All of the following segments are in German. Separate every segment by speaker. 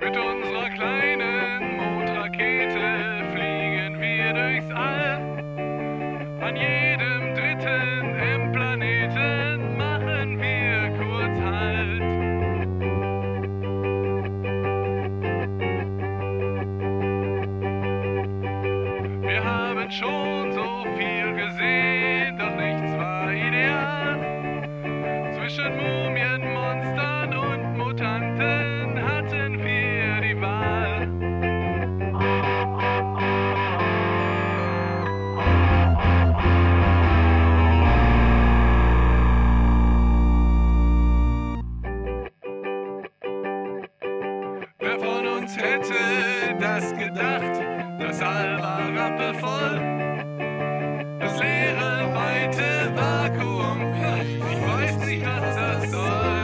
Speaker 1: Mit unserer kleinen Mondrakete fliegen wir durchs All. An jedem dritten im Planeten machen wir kurz Halt. Wir haben schon so viel gesehen, doch nichts war ideal. Zwischen Mumien, Monstern und Mutanten hatten wir die Wahl. Wer von uns hätte das gedacht? Das All war rappelvoll. Das leere, weite Vakuum. Ich weiß nicht, was das soll.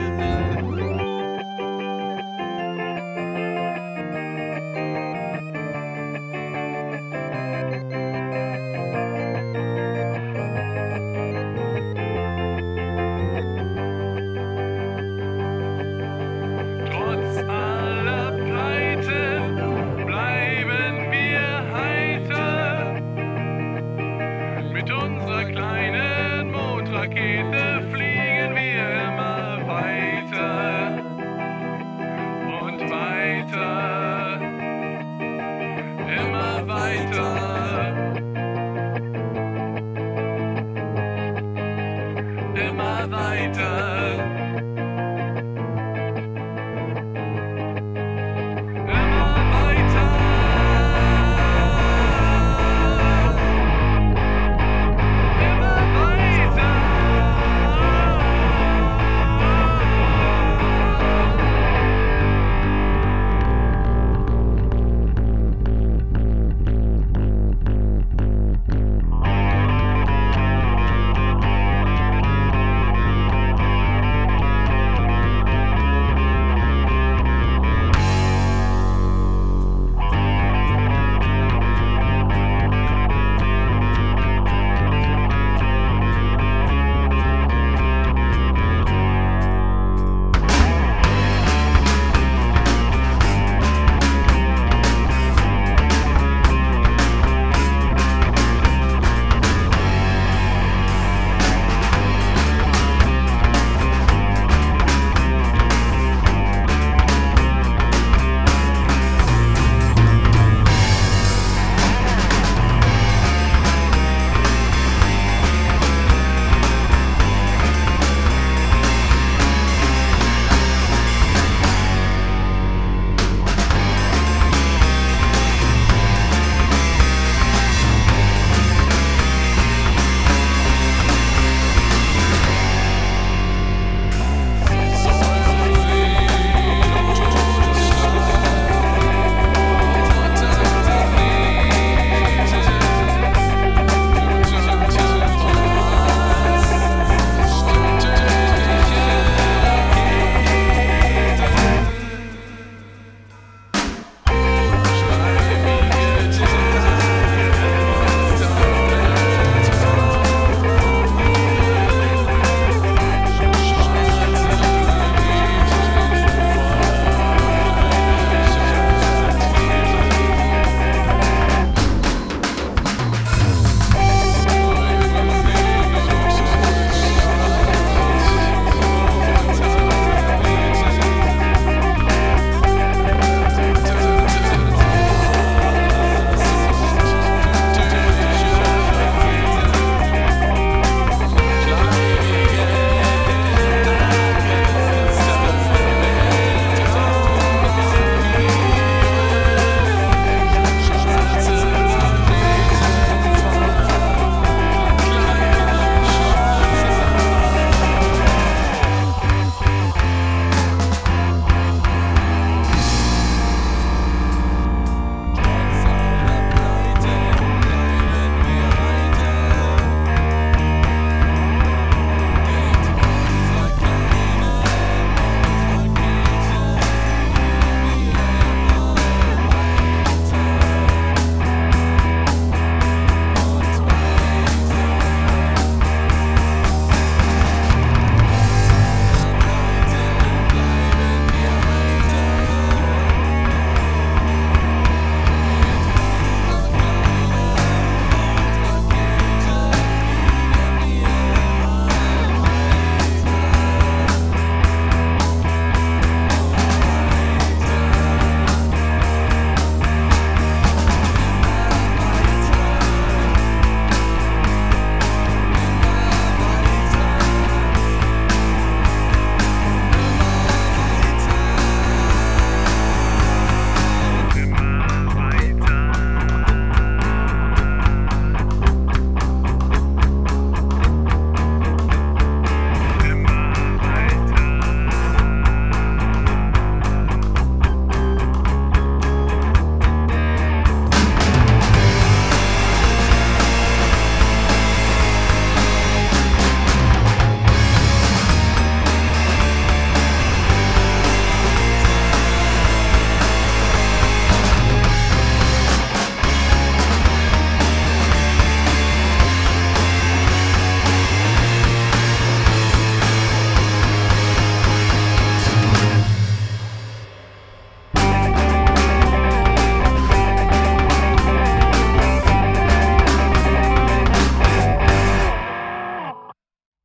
Speaker 1: Trotz aller Pleite bleiben wir heiter. Mit unserer kleinen Mondrakete fliegen wir immer weiter und weiter.